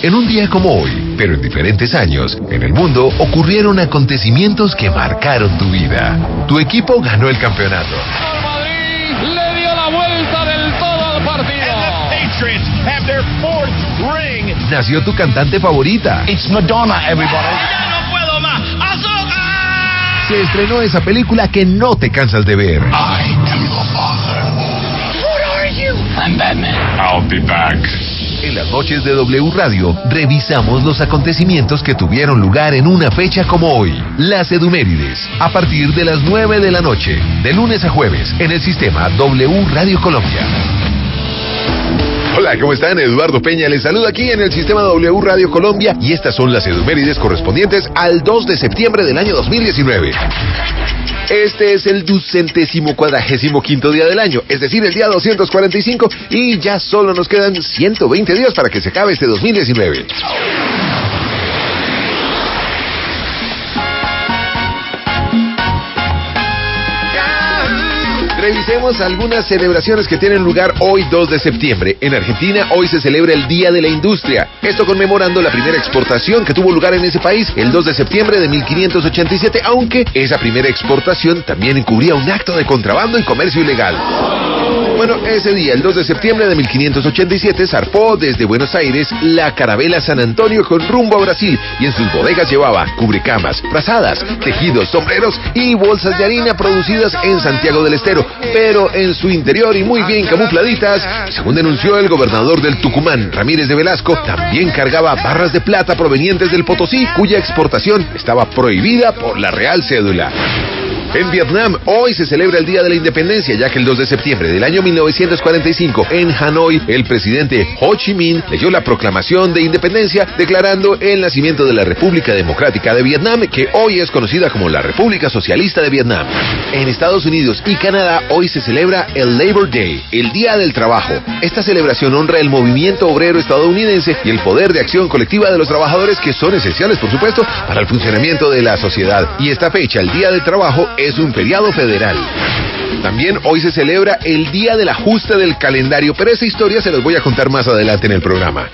En un día como hoy, pero en diferentes años, en el mundo ocurrieron acontecimientos que marcaron tu vida. Tu equipo ganó el campeonato. Madrid le dio la vuelta del todo al partido. Patriots have their fourth ring. Nació tu cantante favorita. It's Madonna, everybody. ¡Ya no puedo más! ¡Azúcar! Se estrenó esa película que no te cansas de ver. I am your father. What are you? I'm Batman. I'll be back. En las noches de W Radio, revisamos los acontecimientos que tuvieron lugar en una fecha como hoy. Las Edumérides, a partir de las 9 de la noche, de lunes a jueves, en el sistema W Radio Colombia. Hola, ¿cómo están? Eduardo Peña les saluda aquí en el sistema W Radio Colombia y estas son las Edumérides correspondientes al 2 de septiembre del año 2019. Este es el 245º día del año, es decir, el día 245, y ya solo nos quedan 120 días para que se acabe este 2019. Revisemos algunas celebraciones que tienen lugar hoy 2 de septiembre. En Argentina hoy se celebra el Día de la Industria. Esto conmemorando la primera exportación que tuvo lugar en ese país el 2 de septiembre de 1587, aunque esa primera exportación también encubría un acto de contrabando y comercio ilegal. Bueno, ese día, el 2 de septiembre de 1587, zarpó desde Buenos Aires la carabela San Antonio con rumbo a Brasil y en sus bodegas llevaba cubrecamas, frazadas, tejidos, sombreros y bolsas de harina producidas en Santiago del Estero, pero en su interior y muy bien camufladitas, según denunció el gobernador del Tucumán, Ramírez de Velasco, también cargaba barras de plata provenientes del Potosí, cuya exportación estaba prohibida por la Real Cédula. En Vietnam, hoy se celebra el Día de la Independencia, ya que el 2 de septiembre del año 1945, en Hanoi, el presidente Ho Chi Minh leyó la proclamación de independencia, declarando el nacimiento de la República Democrática de Vietnam, que hoy es conocida como la República Socialista de Vietnam. En Estados Unidos y Canadá, hoy se celebra el Labor Day, el Día del Trabajo. Esta celebración honra el movimiento obrero estadounidense y el poder de acción colectiva de los trabajadores, que son esenciales, por supuesto, para el funcionamiento de la sociedad. Y esta fecha, el Día del Trabajo, es un feriado federal. También hoy se celebra el Día del Ajuste del Calendario, pero esa historia se las voy a contar más adelante en el programa.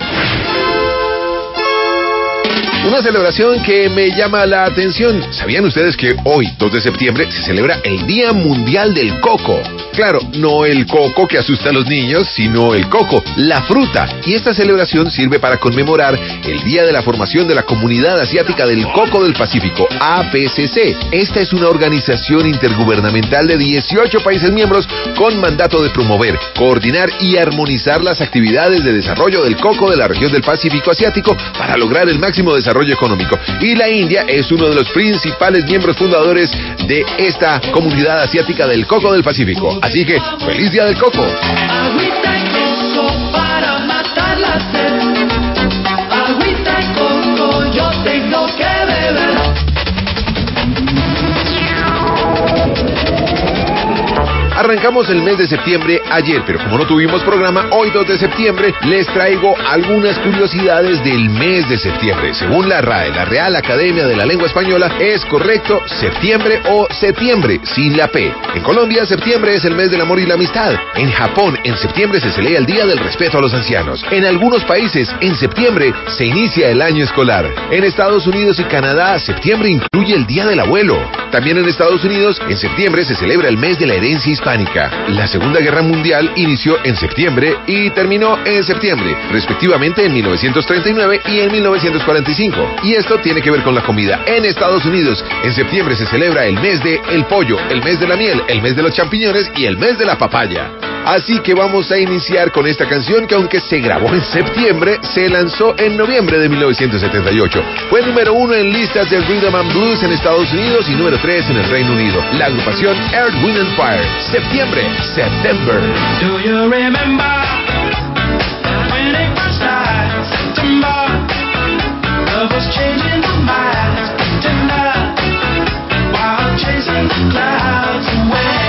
Una celebración que me llama la atención. ¿Sabían ustedes que hoy, 2 de septiembre, se celebra el Día Mundial del Coco? Claro, no el coco que asusta a los niños, sino el coco, la fruta. Y esta celebración sirve para conmemorar el día de la formación de la Comunidad Asiática del Coco del Pacífico, APCC. Esta es una organización intergubernamental de 18 países miembros con mandato de promover, coordinar y armonizar las actividades de desarrollo del coco de la región del Pacífico Asiático para lograr el máximo desarrollo económico. Y la India es uno de los principales miembros fundadores de esta Comunidad Asiática del Coco del Pacífico. Así que, ¡feliz Día del Coco! Agüita y coco para matar la sed. Agüita y coco yo tengo que beber. Arrancamos el mes de septiembre ayer, pero como no tuvimos programa, hoy 2 de septiembre les traigo algunas curiosidades del mes de septiembre. Según la RAE, la Real Academia de la Lengua Española, es correcto septiembre o septiembre, sin la P. En Colombia, septiembre es el mes del amor y la amistad. En Japón, en septiembre se celebra el Día del Respeto a los Ancianos. En algunos países, en septiembre se inicia el año escolar. En Estados Unidos y Canadá, septiembre incluye el Día del Abuelo. También en Estados Unidos, en septiembre se celebra el mes de la herencia hispánica. La Segunda Guerra Mundial inició en septiembre y terminó en septiembre, respectivamente en 1939 y en 1945. Y esto tiene que ver con la comida. En Estados Unidos, en septiembre se celebra el mes de el pollo, el mes de la miel, el mes de los champiñones y el mes de la papaya. Así que vamos a iniciar con esta canción que, aunque se grabó en septiembre, se lanzó en noviembre de 1978. Fue número 1 en listas de Rhythm and Blues en Estados Unidos y número 3 en el Reino Unido. La agrupación Earth, Wind and Fire. Septiembre, September. Do you remember when it first started? September. Love was changing the minds. Tender. While chasing the clouds away.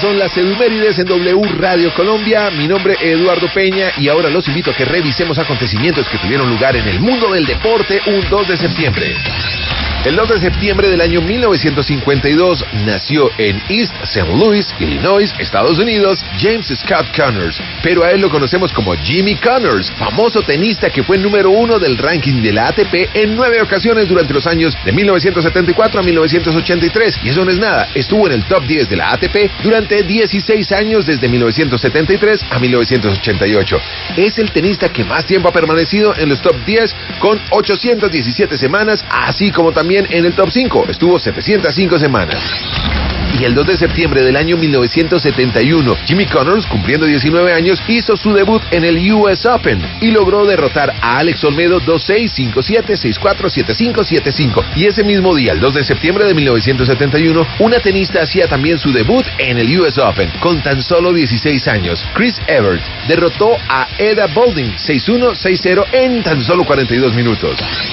son las efemérides en W Radio Colombia. Mi nombre es Eduardo Peña y ahora los invito a que revisemos acontecimientos que tuvieron lugar en el mundo del deporte un 2 de septiembre. El 2 de septiembre del año 1952 nació en East St. Louis, Illinois, Estados Unidos, James Scott Connors, pero a él lo conocemos como Jimmy Connors, famoso tenista que fue número 1 del ranking de la ATP en 9 ocasiones durante los años de 1974 a 1983. Y eso no es nada, estuvo en el top 10 de la ATP durante 16 años desde 1973 a 1988. Es el tenista que más tiempo ha permanecido en los top 10 con 817 semanas, así como también en el top 5, estuvo 705 semanas. Y el 2 de septiembre del año 1971, Jimmy Connors, cumpliendo 19 años, hizo su debut en el US Open y logró derrotar a Alex Olmedo 2-6, 5-7, 6-4, 7-5, 7-5. Y ese mismo día, el 2 de septiembre de 1971, una tenista hacía también su debut en el US Open, con tan solo 16 años. Chris Evert derrotó a Eda Boulding 6-1, 6-0 en tan solo 42 minutos.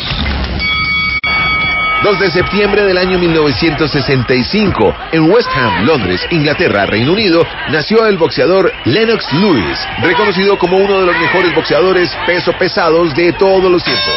2 de septiembre del año 1965, en West Ham, Londres, Inglaterra, Reino Unido, nació el boxeador Lennox Lewis, reconocido como uno de los mejores boxeadores peso pesados de todos los tiempos.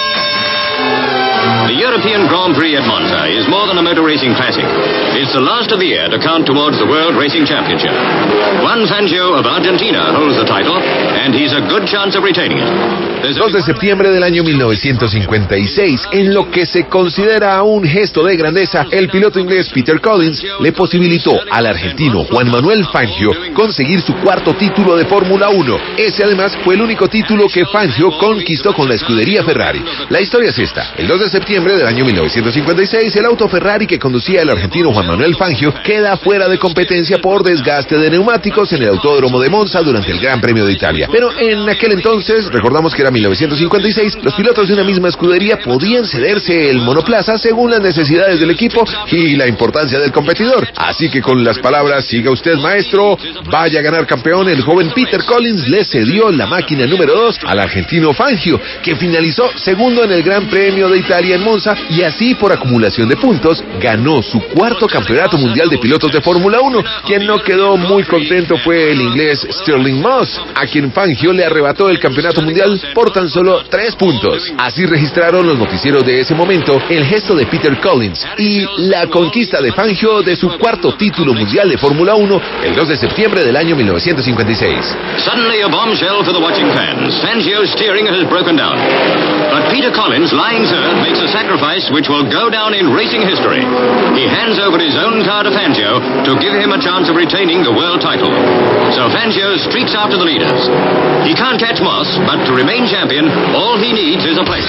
The European Grand Prix at Monza is more than a motor racing classic. It's the last of the year to count towards the World Racing Championship. Juan Fangio of Argentina holds the title, and he's a good chance of retaining it. 2 de septiembre del año 1956, en lo que se considera un gesto de grandeza, el piloto inglés Peter Collins le posibilitó al argentino Juan Manuel Fangio conseguir su cuarto título de Fórmula 1. Ese además fue el único título que Fangio conquistó con la escudería Ferrari. La historia es esta: el 2 de septiembre del año 1956, el auto Ferrari que conducía el argentino Juan Manuel Fangio queda fuera de competencia por desgaste de neumáticos en el Autódromo de Monza durante el Gran Premio de Italia. Pero en aquel entonces, recordamos que era 1956, los pilotos de una misma escudería podían cederse el monoplaza según las necesidades del equipo y la importancia del competidor. Así que con las palabras "siga usted, maestro, vaya a ganar campeón", el joven Peter Collins le cedió la máquina número 2 al argentino Fangio, que finalizó segundo en el Gran Premio de Italia en Monza y así, por acumulación de puntos, ganó su cuarto campeonato mundial de pilotos de Fórmula 1. Quien no quedó muy contento fue el inglés Stirling Moss, a quien Fangio le arrebató el campeonato mundial por tan solo 3 puntos. Así registraron los noticieros de ese momento el gesto de Peter Collins y la conquista de Fangio de su cuarto título mundial de Fórmula 1 el 2 de septiembre del año 1956. Suddenly a bombshell for the watching fans. Fangio's steering has broken down. But Peter Collins, lying third, makes a sacrifice which will go down in racing history. He hands over his own car to Fangio to give him a chance of retaining the world title. So Fangio streaks after the leaders. He can't catch Moss, but to remain champion, all he needs is a place.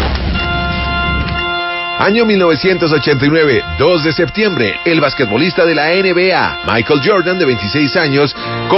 Año 1989, 2 de septiembre, el basquetbolista de la NBA, Michael Jordan, de 26 años,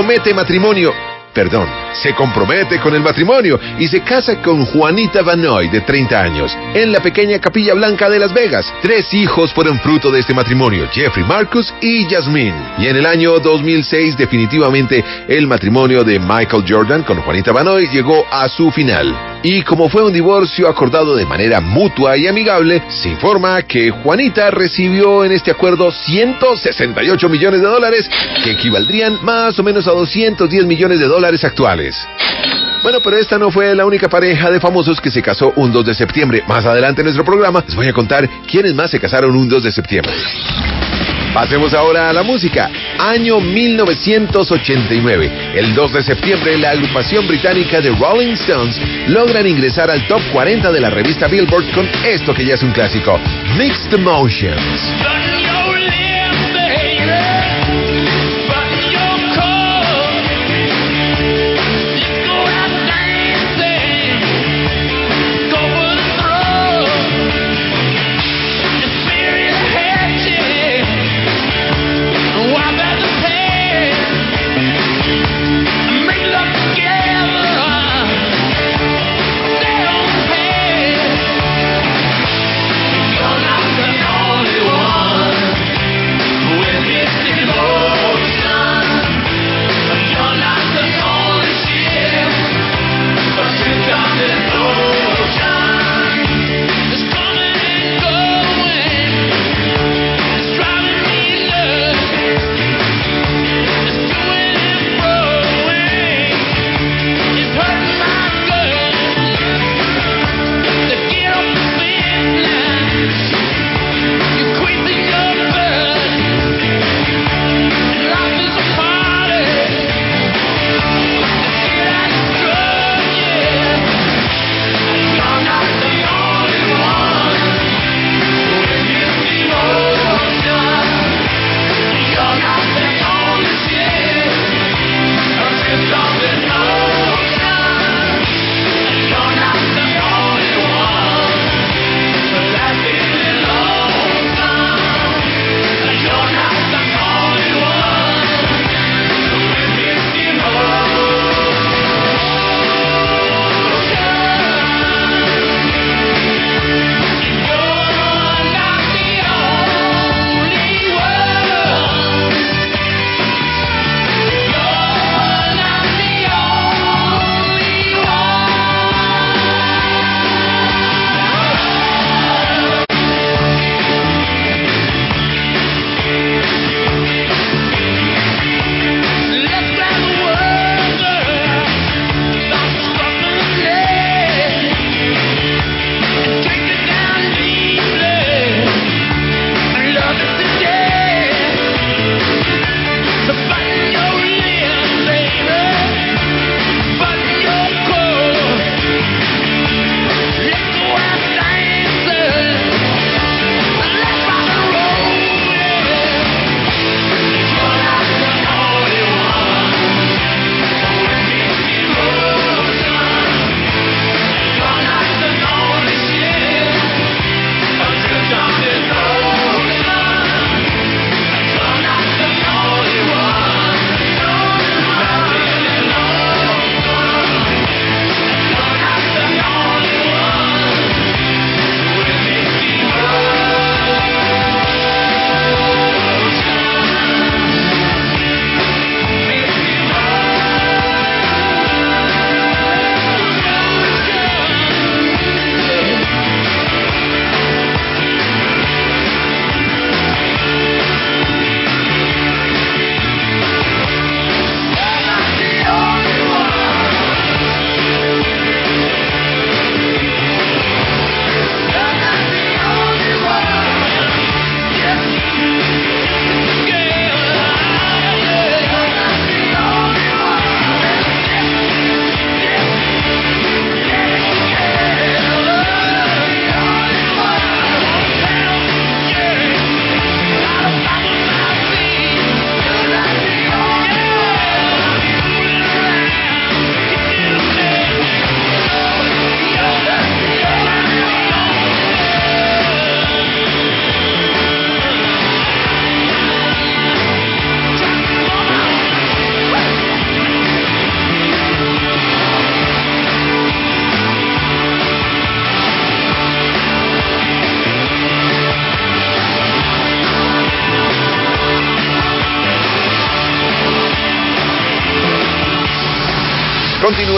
se compromete con el matrimonio y se casa con Juanita Vanoy, de 30 años, en la pequeña Capilla Blanca de Las Vegas. 3 hijos fueron fruto de este matrimonio: Jeffrey, Marcus y Jasmine. Y en el año 2006, definitivamente, el matrimonio de Michael Jordan con Juanita Vanoy llegó a su final. Y como fue un divorcio acordado de manera mutua y amigable, se informa que Juanita recibió en este acuerdo $168 millones, que equivaldrían más o menos a $210 millones actuales. Bueno, pero esta no fue la única pareja de famosos que se casó un 2 de septiembre. Más adelante en nuestro programa les voy a contar quiénes más se casaron un 2 de septiembre. Pasemos ahora a la música. Año 1989. El 2 de septiembre, la agrupación británica de Rolling Stones logran ingresar al top 40 de la revista Billboard con esto que ya es un clásico: Mixed Emotions.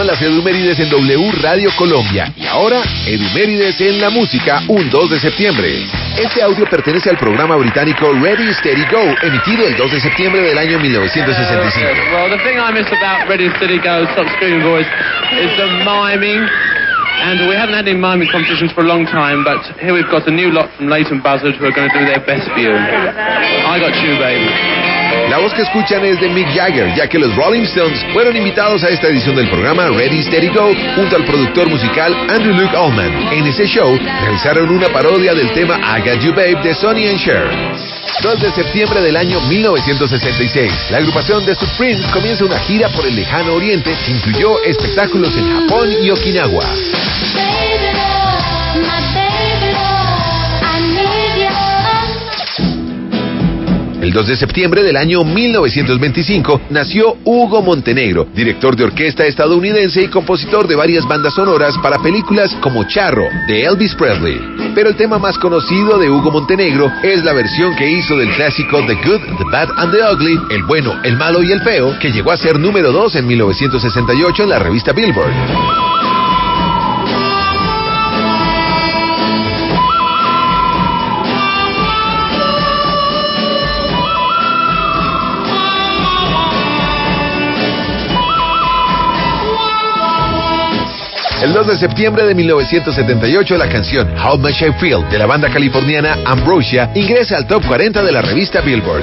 las Edumérides en W Radio Colombia. Y ahora, Edumérides en la música, un 2 de septiembre. Este audio pertenece al programa británico Ready, Steady, Go, emitido el 2 de septiembre del año 1965. Well, the thing I miss about Ready, Steady, Go, Stop Screaming Boys is the miming. And we haven't had any miming competitions for a long time, but here we've got a new lot from Leighton Buzzard who are going to do their best for you. I got you, baby. La voz que escuchan es de Mick Jagger, ya que los Rolling Stones fueron invitados a esta edición del programa Ready, Steady, Go junto al productor musical Andrew Luke Allman. En ese show realizaron una parodia del tema I Got You Babe de Sonny and Cher. 2 de septiembre del año 1966, la agrupación The Supremes comienza una gira por el lejano oriente que incluyó espectáculos en Japón y Okinawa. El 2 de septiembre del año 1925 nació Hugo Montenegro, director de orquesta estadounidense y compositor de varias bandas sonoras para películas como Charro, de Elvis Presley. Pero el tema más conocido de Hugo Montenegro es la versión que hizo del clásico The Good, The Bad and The Ugly, El Bueno, El Malo y El Feo, que llegó a ser número 2 en 1968 en la revista Billboard. El 2 de septiembre de 1978, la canción How Much I Feel de la banda californiana Ambrosia ingresa al top 40 de la revista Billboard.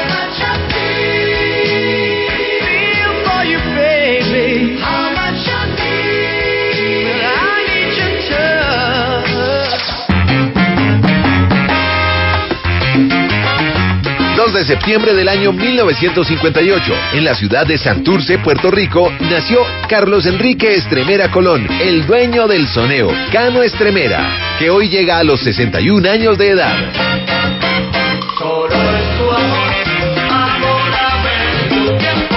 De septiembre del año 1958, en la ciudad de Santurce, Puerto Rico, nació Carlos Enrique Estremera Colón, el dueño del soneo, Cano Estremera, que hoy llega a los 61 años de edad. Solo es tu amor, ahora ven tu tiempo.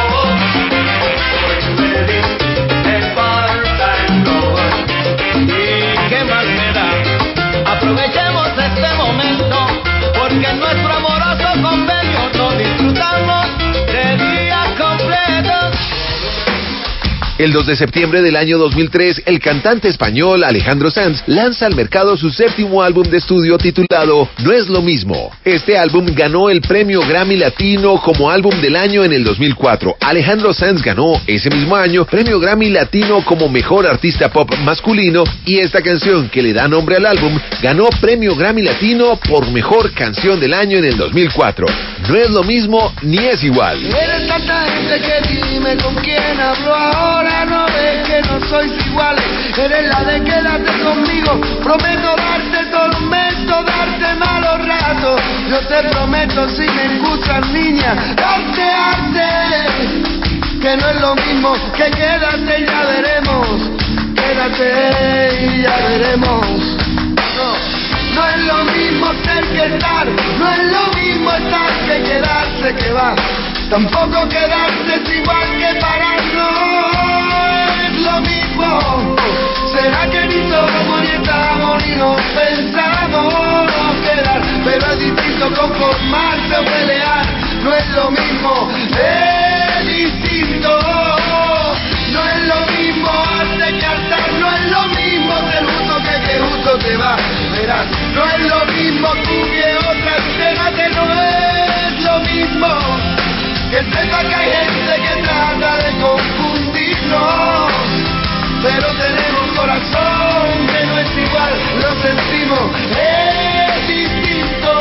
¿Y qué más me da? Aprovechemos este momento, porque nuestro amoroso convenio lo disfrutamos de días completos. El 2 de septiembre del año 2003, el cantante español Alejandro Sanz lanza al mercado su séptimo álbum de estudio titulado No es lo mismo. Este álbum ganó el premio Grammy Latino como álbum del año en el 2004. Alejandro Sanz ganó ese mismo año premio Grammy Latino como mejor artista pop masculino, y esta canción que le da nombre al álbum ganó premio Grammy Latino por mejor canción del año en el 2004. No es lo mismo ni es igual. Eres tanta gente que dime con quién hablo ahora. No ves que no sois iguales. Eres la de quédate conmigo. Prometo darte tormento, darte malos ratos. Yo te prometo, si me escuchas, niña, darte arte. Que no es lo mismo que quédate y ya veremos. Quédate y ya veremos. No es lo mismo ser que estar. No es lo mismo estar que quedarse, que va. Tampoco quedarse es igual que parar. No es lo mismo. ¿Será que ni somos ni estamos ni nos pensamos quedar? Pero es distinto conformarse o pelear. No es lo mismo, es distinto. No es lo mismo arte que altar. No es lo mismo ser justo que justo te va. Verás, no es lo mismo tú que otra. Espérate, no es lo mismo. Que sepa que hay gente que trata de confundirnos, pero tenemos corazón que no es igual, lo sentimos, es distinto.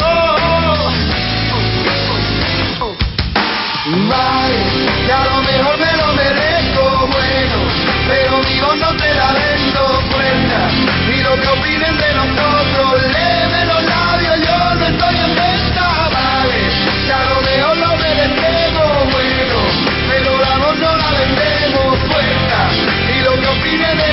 Vale, que a lo mejor me lo merezco, bueno, pero mi voz no te la vendo cuenta. Y lo que opinen de nosotros, léeme los labios, yo no estoy en venta. Vale, que a lo mejor lo merecemos, bueno, pero la voz no la vendemos cuenta. Y lo que opinen de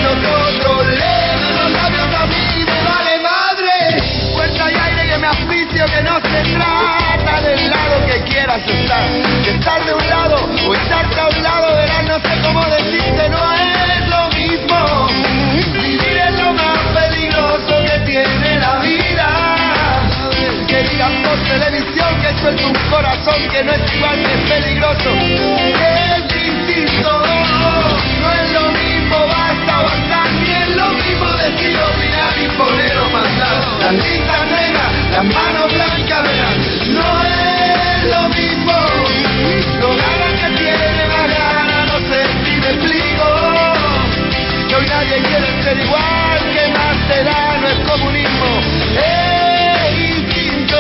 que quieren ser igual, que más te da, no es comunismo, instinto.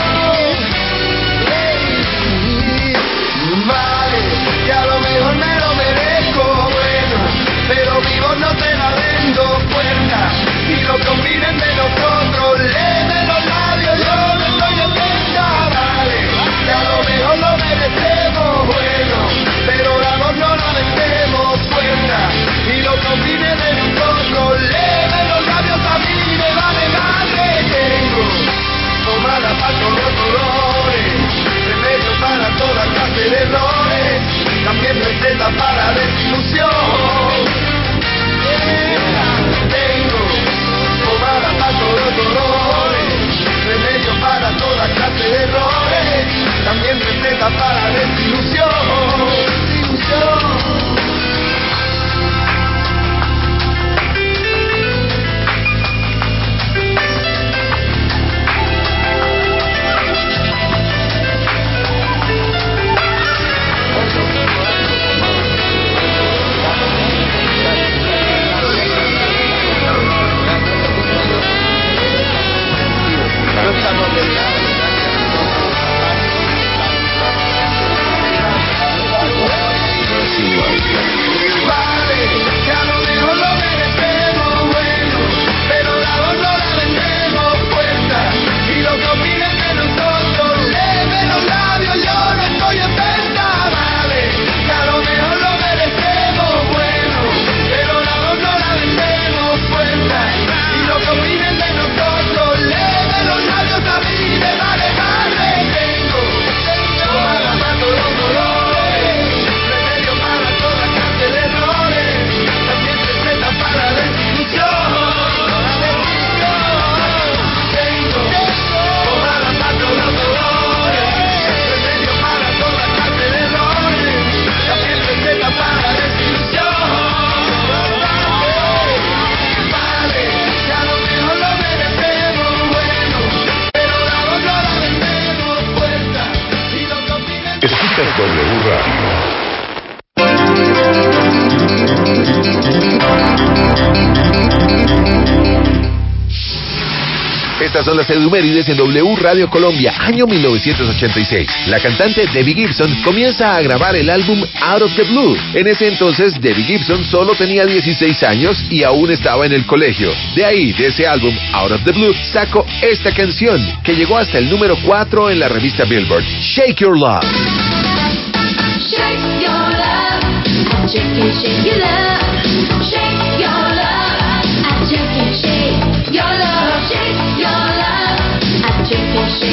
Vale, que a lo mejor me lo merezco, bueno, pero vivo no te la vendo, puerta, si lo que opinen de nosotros, léeme los labios, yo no estoy en venta. Vale, que a lo mejor lo merecemos, bueno, pero la voz no la vendemos, puerta, y lo que opinen de nosotros, léeme los labios, a mí me vale madre. Tengo pomada para todos los dolores, remedio para toda clase de errores, también receta para desilusión. Tengo pomada para todos los dolores, remedio para toda clase de errores, también receta para desilusión. Escuchas W Radio. Estas son las efemérides en W Radio Colombia, año 1986. La cantante Debbie Gibson comienza a grabar el álbum Out of the Blue. En ese entonces, Debbie Gibson solo tenía 16 años y aún estaba en el colegio. De ahí, de ese álbum Out of the Blue, sacó esta canción, que llegó hasta el número 4 en la revista Billboard, Shake Your Love. Shake your love, shake your love, shake your love, shake your love, shake your love, shake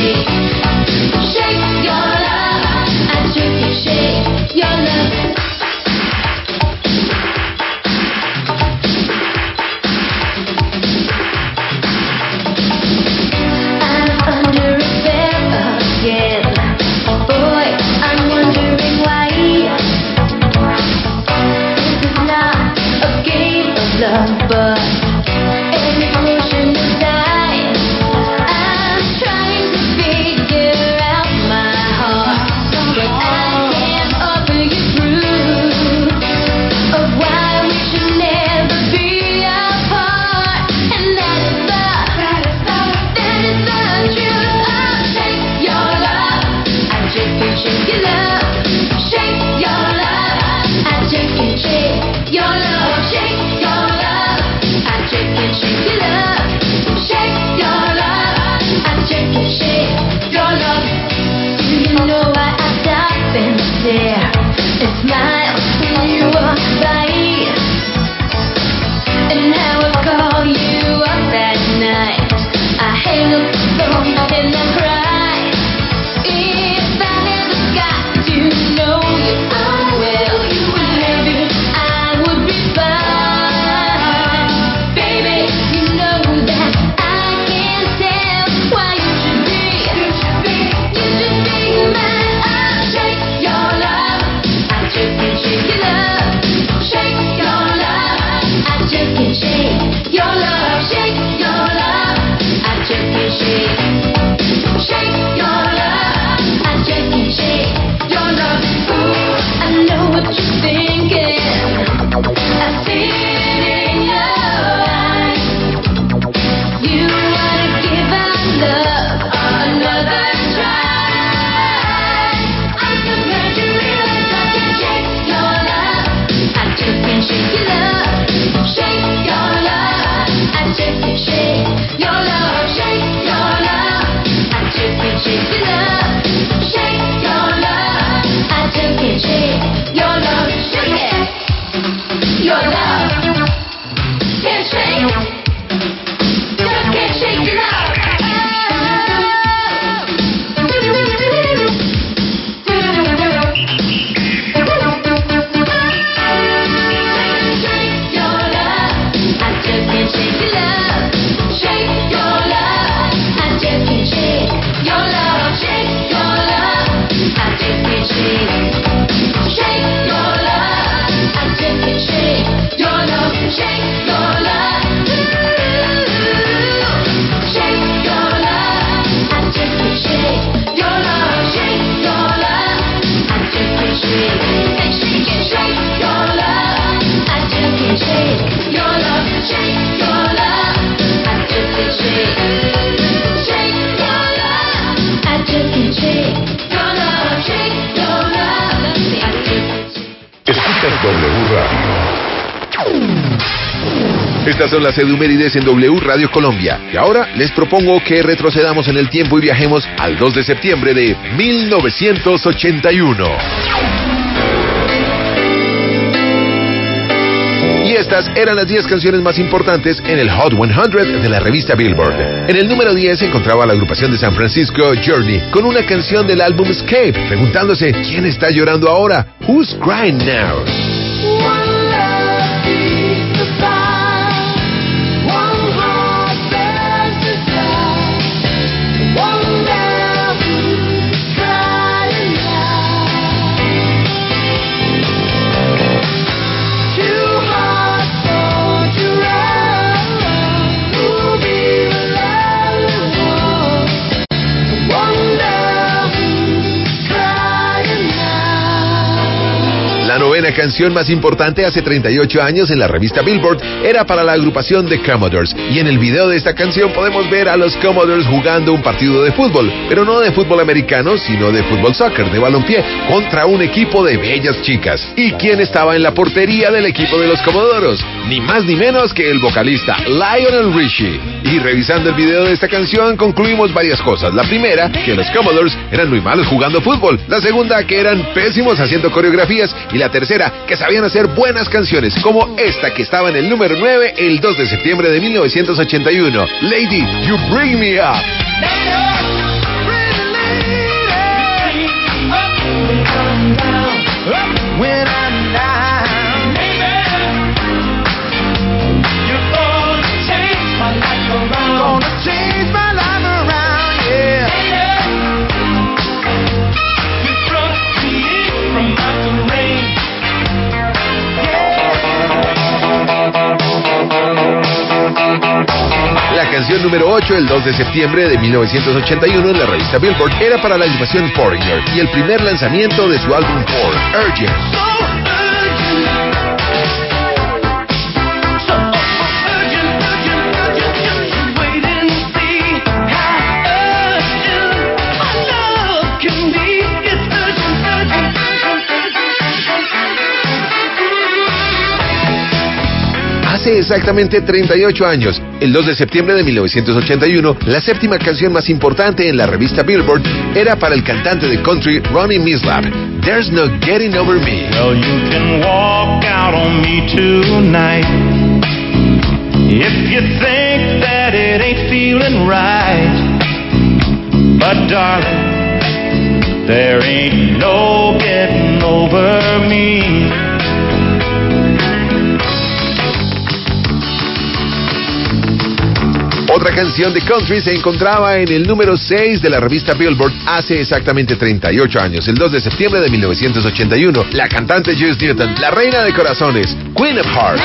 your love, shake your love. Boy, I'm wondering why this is not Estas son las edumérides en W Radio Colombia. Y ahora les propongo que retrocedamos en el tiempo y viajemos al 2 de septiembre de 1981. Y estas eran las 10 canciones más importantes en el Hot 100 de la revista Billboard. En el número 10 se encontraba la agrupación de San Francisco, Journey, con una canción del álbum Escape, preguntándose, ¿quién está llorando ahora? Who's crying now? La novena canción más importante hace 38 años en la revista Billboard era para la agrupación The Commodores, y en el video de esta canción podemos ver a los Commodores jugando un partido de fútbol, pero no de fútbol americano, sino de fútbol soccer, de balompié, contra un equipo de bellas chicas. ¿Y quién estaba en la portería del equipo de los Comodoros? Ni más ni menos que el vocalista Lionel Richie. Y revisando el video de esta canción concluimos varias cosas. La primera, que los Commodores eran muy malos jugando fútbol. La segunda, que eran pésimos haciendo coreografías. Y la tercera, que sabían hacer buenas canciones, como esta que estaba en el número 9 el 2 de septiembre de 1981. Lady, You Bring Me Up. La canción número 8, el 2 de septiembre de 1981 en la revista Billboard, era para la agrupación Foreigner y el primer lanzamiento de su álbum Four, Urgent. Hace exactamente 38 años, el 2 de septiembre de 1981, la séptima canción más importante en la revista Billboard era para el cantante de country Ronnie Mislap, There's No Getting Over Me. Well, you can walk out on me tonight if you think that it ain't feeling right, but darling, there ain't no getting over me. Otra canción de country se encontraba en el número 6 de la revista Billboard hace exactamente 38 años, el 2 de septiembre de 1981. La cantante Joyce Newton, la reina de corazones, Queen of Hearts.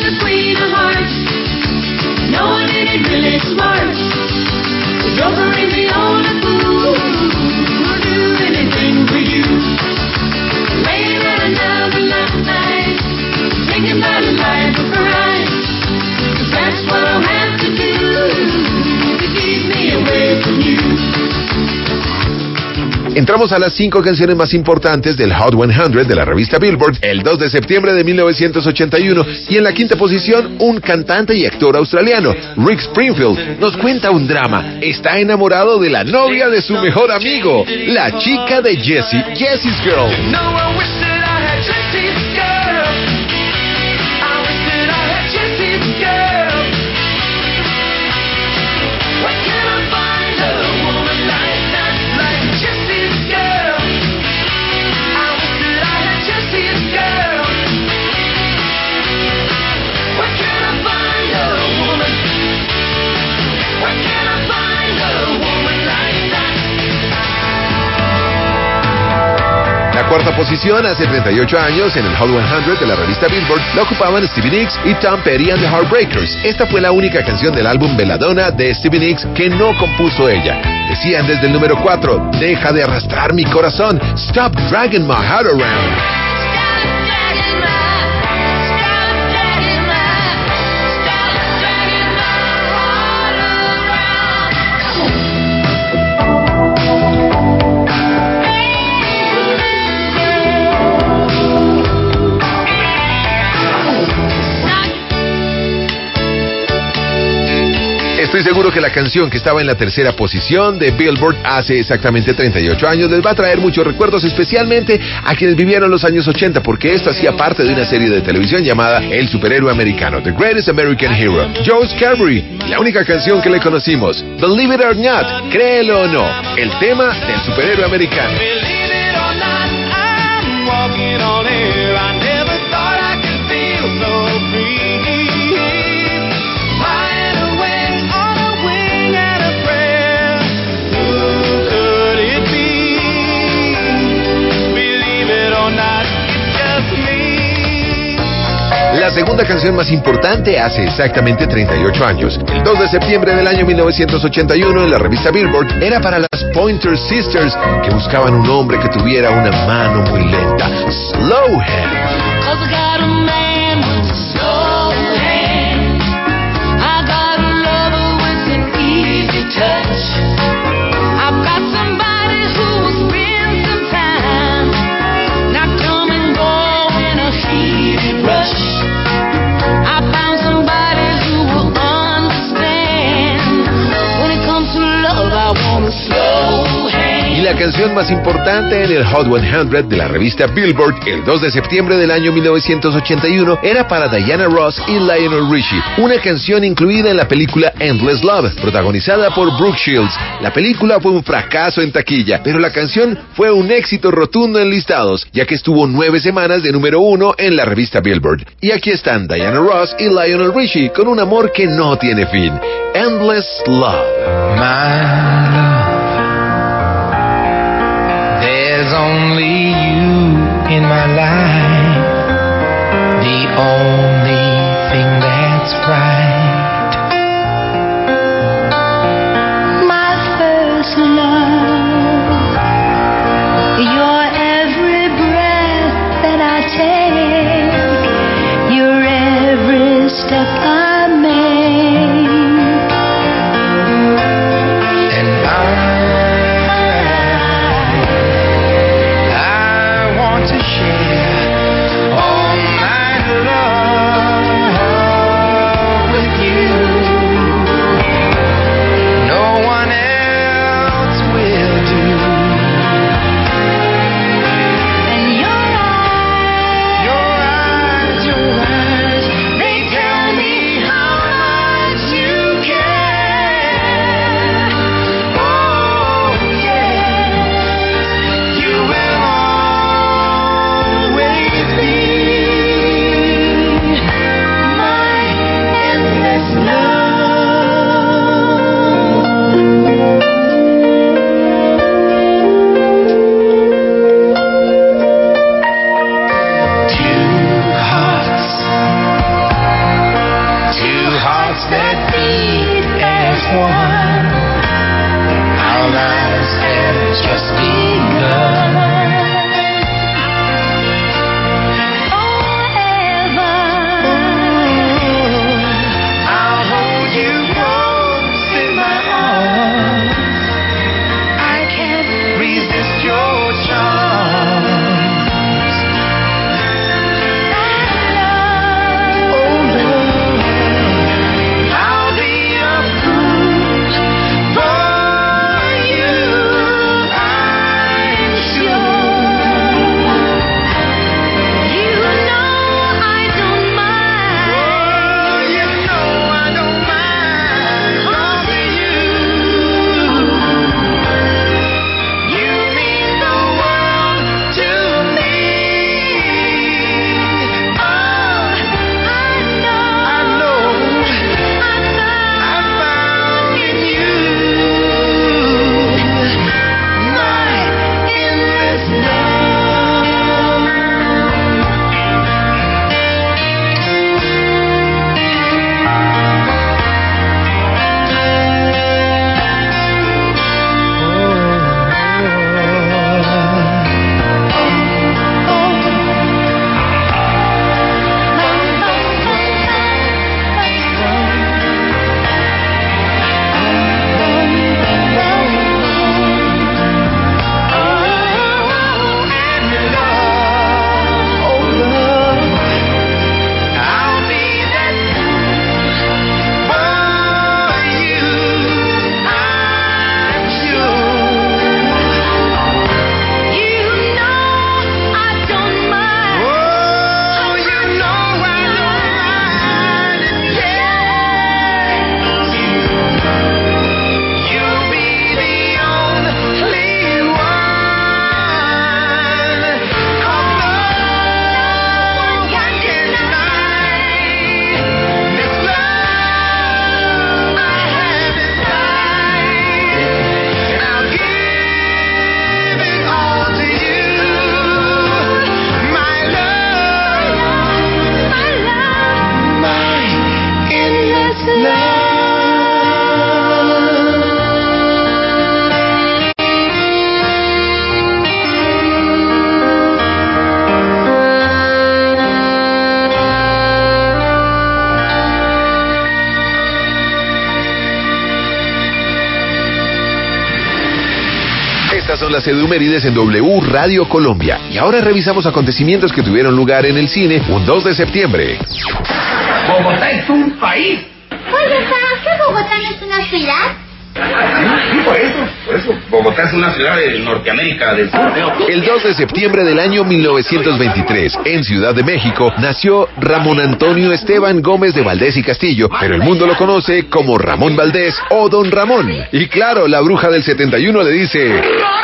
Entramos a las 5 canciones más importantes del Hot 100 de la revista Billboard el 2 de septiembre de 1981, y en la quinta posición un cantante y actor australiano, Rick Springfield, nos cuenta un drama. Está enamorado de la novia de su mejor amigo, la chica de Jessie, Jessie's Girl. cuarta posición, hace 38 años, en el Hot 100 de la revista Billboard, la ocupaban Stevie Nicks y Tom Petty and the Heartbreakers. Esta fue la única canción del álbum Belladonna de Stevie Nicks que no compuso ella. Decían desde el número 4, deja de arrastrar mi corazón, stop dragging my heart around. Estoy seguro que la canción que estaba en la tercera posición de Billboard hace exactamente 38 años les va a traer muchos recuerdos, especialmente a quienes vivieron los años 80, porque esto hacía parte de una serie de televisión llamada El Superhéroe Americano, The Greatest American Hero. Joe Scarborough, la única canción que le conocimos, Believe It or Not, créelo o no, el tema del superhéroe americano. La segunda canción más importante hace exactamente 38 años. El 2 de septiembre del año 1981 en la revista Billboard era para las Pointer Sisters que buscaban un hombre que tuviera una mano muy lenta. Slow Hand. Y la canción más importante en el Hot 100 de la revista Billboard el 2 de septiembre del año 1981 era para Diana Ross y Lionel Richie, una canción incluida en la película Endless Love, protagonizada por Brooke Shields. La película fue un fracaso en taquilla, pero la canción fue un éxito rotundo en listados, ya que estuvo 9 semanas de número 1 en la revista Billboard. Y aquí están Diana Ross y Lionel Richie con un amor que no tiene fin, Endless Love. My love, there's only you in my life, the only thing that's right. My first love, your every breath that I take, your every step I make. Estas son las edumérides en W Radio Colombia. Y ahora revisamos acontecimientos que tuvieron lugar en el cine un 2 de septiembre. Bogotá es un país. Oye, ¿sabes que Bogotá no es una ciudad? Sí, por eso. Bogotá es una ciudad de Norteamérica del Sur. El 2 de septiembre del año 1923, en Ciudad de México, nació Ramón Antonio Esteban Gómez de Valdés y Castillo, pero el mundo lo conoce como Ramón Valdés o Don Ramón. Y claro, la bruja del 71 le dice...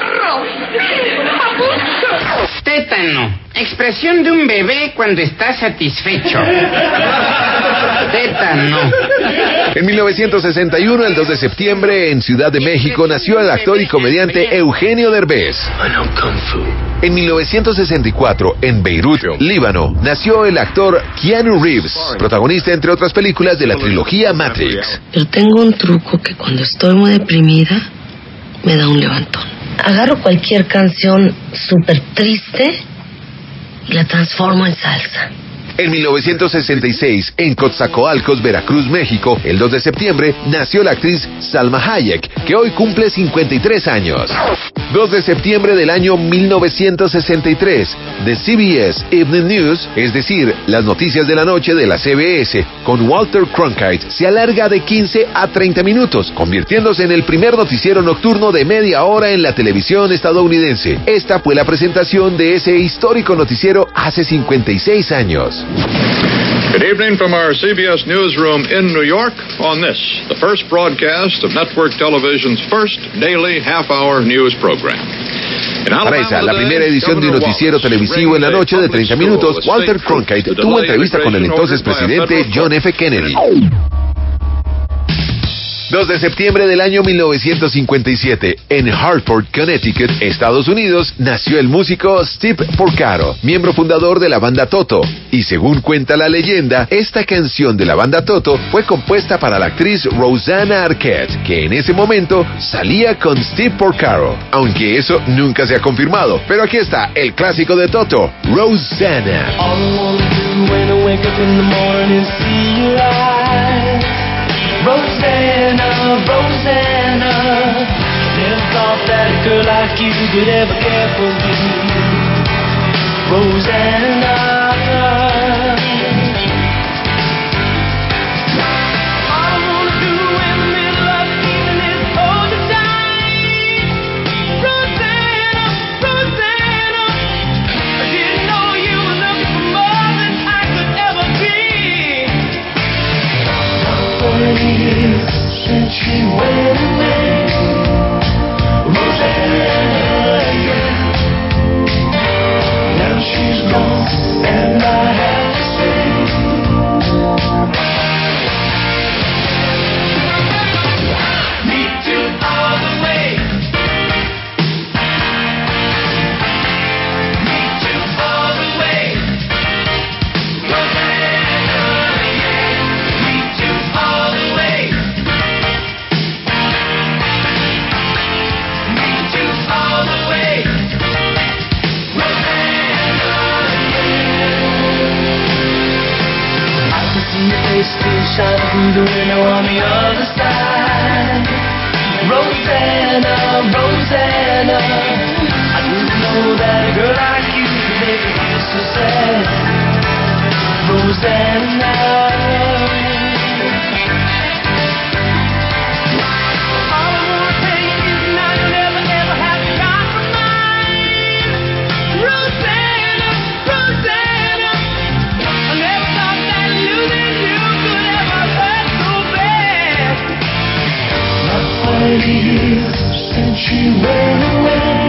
Tétano, expresión de un bebé cuando está satisfecho. Tétano. En 1961, el 2 de septiembre, en Ciudad de México, nació el actor y comediante Eugenio Derbez. En 1964, en Beirut, Líbano, nació el actor Keanu Reeves, protagonista entre otras películas de la trilogía Matrix. Pero tengo un truco que cuando estoy muy deprimida, me da un levantón. Agarro cualquier canción súper triste y la transformo en salsa. En 1966, en Coatzacoalcos, Veracruz, México, el 2 de septiembre, nació la actriz Salma Hayek, que hoy cumple 53 años. 2 de septiembre del año 1963, The CBS Evening News, es decir, las noticias de la noche de la CBS, con Walter Cronkite, se alarga de 15 a 30 minutos, convirtiéndose en el primer noticiero nocturno de media hora en la televisión estadounidense. Esta fue la presentación de ese histórico noticiero hace 56 años. Good evening from our CBS newsroom in New York on this, the first broadcast of Network Television's first daily half-hour news program. Para esa, la primera edición de un noticiero televisivo en la noche de 30 minutos, Walter Cronkite tuvo entrevista con el entonces presidente John F. Kennedy. 2 de septiembre del año 1957, en Hartford, Connecticut, Estados Unidos, nació el músico Steve Porcaro, miembro fundador de la banda Toto. Y según cuenta la leyenda, esta canción de la banda Toto fue compuesta para la actriz Rosanna Arquette, que en ese momento salía con Steve Porcaro, aunque eso nunca se ha confirmado. Pero aquí está el clásico de Toto, Rosanna. Rosanna, Rosanna, never thought that a girl like you could ever care for me. Rosanna, all I wanna do in the middle of the evening is hold you tight. Rosanna, Rosanna, I didn't know you were looking for more than I could ever be. 20 years since she went away, Rosanna, yeah. Now she's gone, and I have to say, meet you all the way. Meet you all the way. Rosanna, yeah. Meet you all the way. Meet you all the way. Still shine through the window on the other side. Rosanna, Rosanna, I didn't know that a girl like you could make me feel so sad. Rosanna, all I wanna tell you is now you'll never ever have to compromise. Rosanna, Rosanna, I never thought that losing you could ever hurt so bad. Not 20 years since she went away,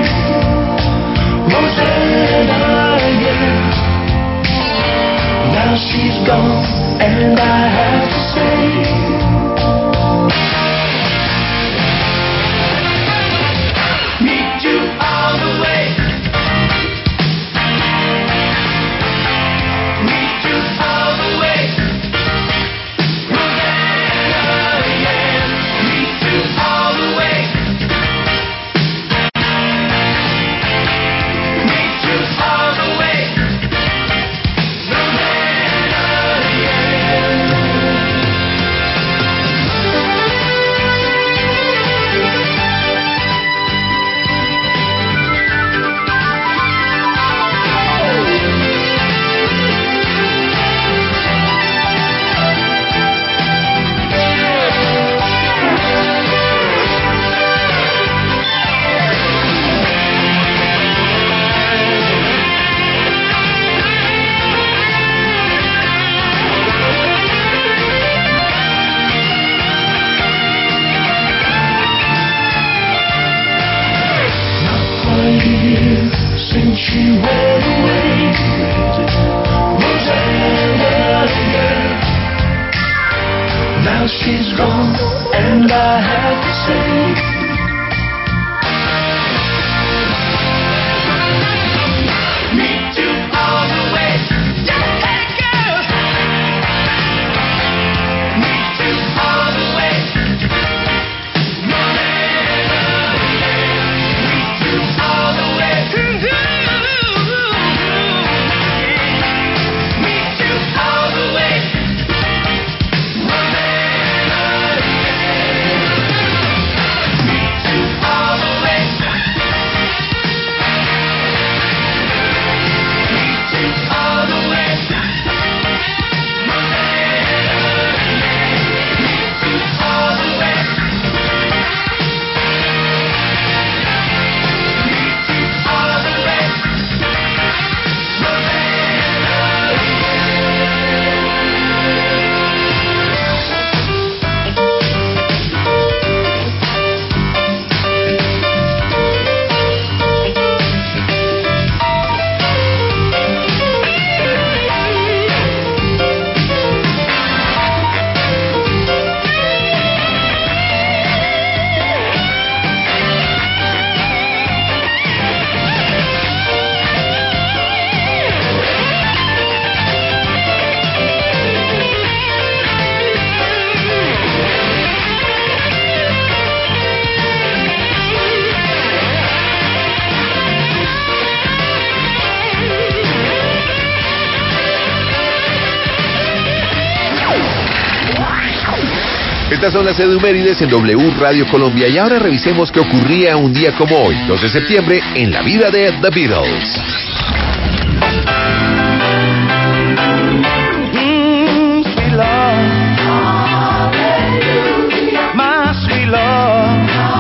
Rosanna, yeah. Now she's gone, and I have to say, meet you all the way. Meet you all the way. Rosanna, yeah. Meet you all the way. Meet you all the way. Rosanna, yeah. was wrong, and I had to say. Estas son las efemérides en W Radio Colombia y ahora revisemos qué ocurría un día como hoy, 2 de septiembre, en la vida de The Beatles. Sweet love, my sweet love,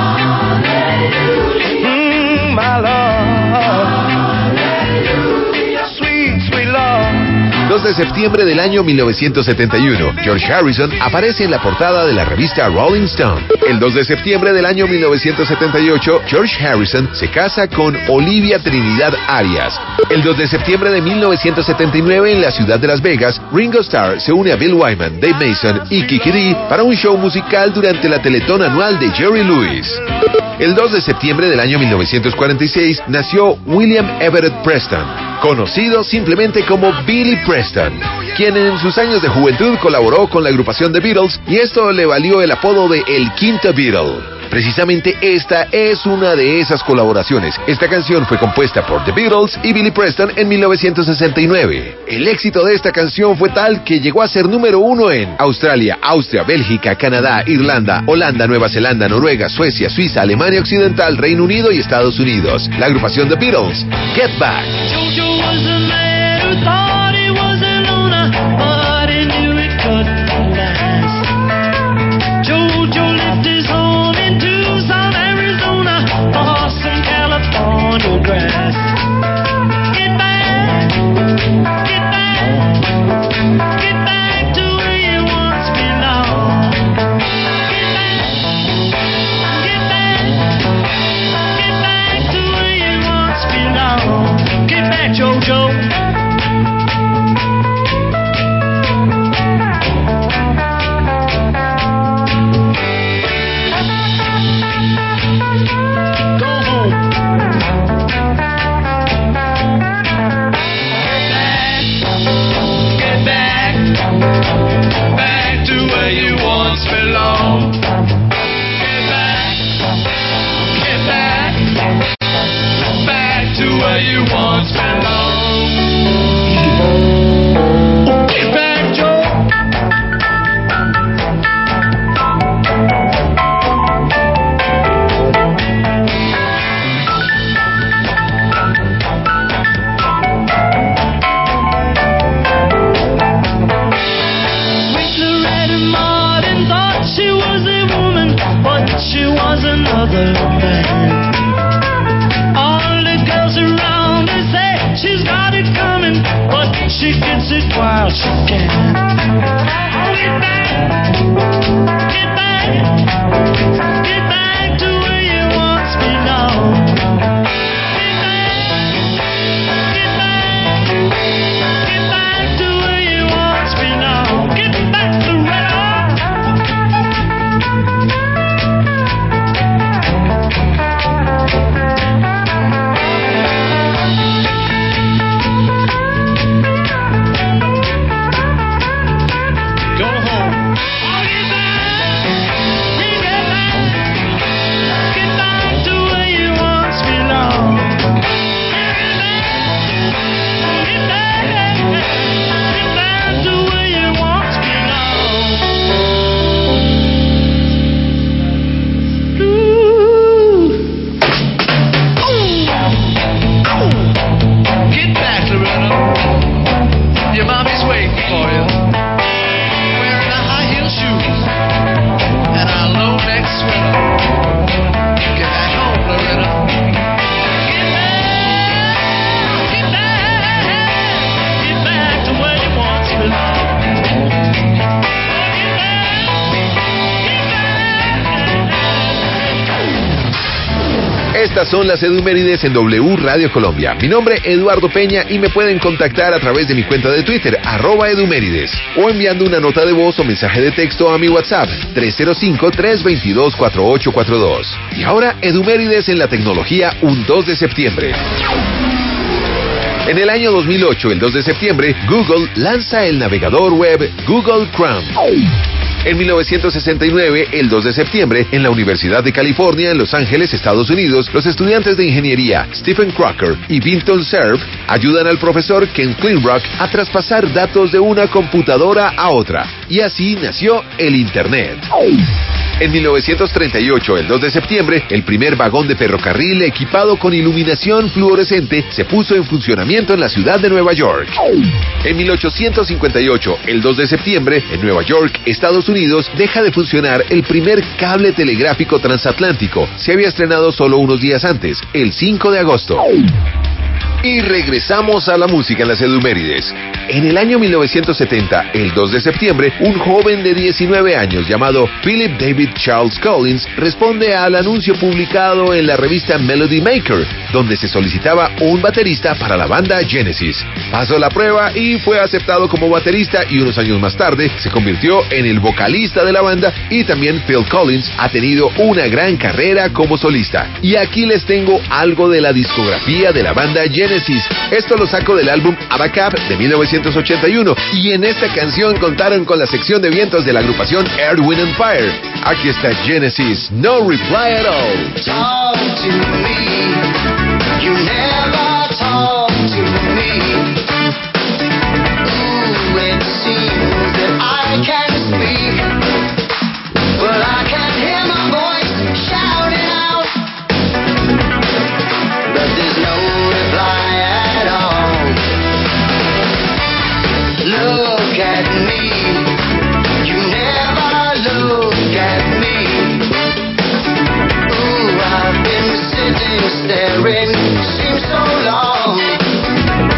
my love, sweet, sweet love. 2 de septiembre del año 1971, George Harrison aparece en la portada de la revista Rolling Stone. El 2 de septiembre del año 1978, George Harrison se casa con Olivia Trinidad Arias. El 2 de septiembre de 1979, en la ciudad de Las Vegas, Ringo Starr se une a Bill Wyman, Dave Mason y Kiki Dee para un show musical durante la Teletón anual de Jerry Lewis. El 2 de septiembre del año 1946 nació William Everett Preston, conocido simplemente como Billy Preston, quien en sus años de juventud colaboró con la agrupación The Beatles y esto le valió el apodo de El Quinto Beatle. Precisamente esta es una de esas colaboraciones. Esta canción fue compuesta por The Beatles y Billy Preston en 1969. El éxito de esta canción fue tal que llegó a ser número 1 en Australia, Austria, Bélgica, Canadá, Irlanda, Holanda, Nueva Zelanda, Noruega, Suecia, Suiza, Alemania Occidental, Reino Unido y Estados Unidos. La agrupación The Beatles, Get Back. Jojo was a man who thought he was a loner, but he knew it couldn't last. Jojo left his home in Tucson, Arizona, for some California grass. Get back, get back, get back to where you once belonged. Get back, get back, get back to where you once belonged. Get back, Jojo. Go home. Get back, back to where you once belonged. Get back, back to where you once belonged. Get back, Joe. Sweet Loretta Martin thought she was a woman, but she was another man. All the girls around her say she's got it coming, but she gets it while she can. Get back, get back, get back to where you once belonged. Get back, get back to where you once belonged. Get back, Loretta. Estas son las Edumérides en W Radio Colombia. Mi nombre es Eduardo Peña y me pueden contactar a través de mi cuenta de Twitter, @Edumérides, o enviando una nota de voz o mensaje de texto a mi WhatsApp, 305-322-4842. Y ahora, Edumérides en la tecnología, un 2 de septiembre. En el año 2008, el 2 de septiembre, Google lanza el navegador web Google Chrome. En 1969, el 2 de septiembre, en la Universidad de California, en Los Ángeles, Estados Unidos, los estudiantes de ingeniería Stephen Crocker y Vinton Cerf ayudan al profesor Ken Kleinrock a traspasar datos de una computadora a otra. Y así nació el Internet. En 1938, el 2 de septiembre, el primer vagón de ferrocarril equipado con iluminación fluorescente se puso en funcionamiento en la ciudad de Nueva York. En 1858, el 2 de septiembre, en Nueva York, Estados Unidos, deja de funcionar el primer cable telegráfico transatlántico. Se había estrenado solo unos días antes, el 5 de agosto. Y regresamos a la música en las Edumérides. En el año 1970, el 2 de septiembre, un joven de 19 años llamado Philip David Charles Collins responde al anuncio publicado en la revista Melody Maker, donde se solicitaba un baterista para la banda Genesis. Pasó la prueba y fue aceptado como baterista, y unos años más tarde se convirtió en el vocalista de la banda, y también Phil Collins ha tenido una gran carrera como solista. Y aquí les tengo algo de la discografía de la banda Genesis. Esto lo saco del álbum Abacab de 1981, y en esta canción contaron con la sección de vientos de la agrupación Earth, Wind and Fire. Aquí está Genesis, No Reply at All. Talk to me. You never talk to me. Ooh, it seems that I can speak, but I can't hear my voice shouting out. But there's no reply at all. Look at me. You never look at me. Ooh, I've been sitting staring, seems so long.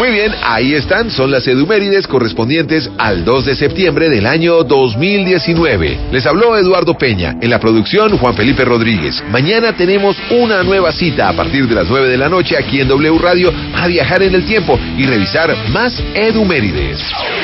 Muy bien, ahí están, son las edumérides correspondientes al 2 de septiembre del año 2019. Les habló Eduardo Peña, en la producción Juan Felipe Rodríguez. Mañana tenemos una nueva cita a partir de las 9 de la noche aquí en W Radio para viajar en el tiempo y revisar más edumérides.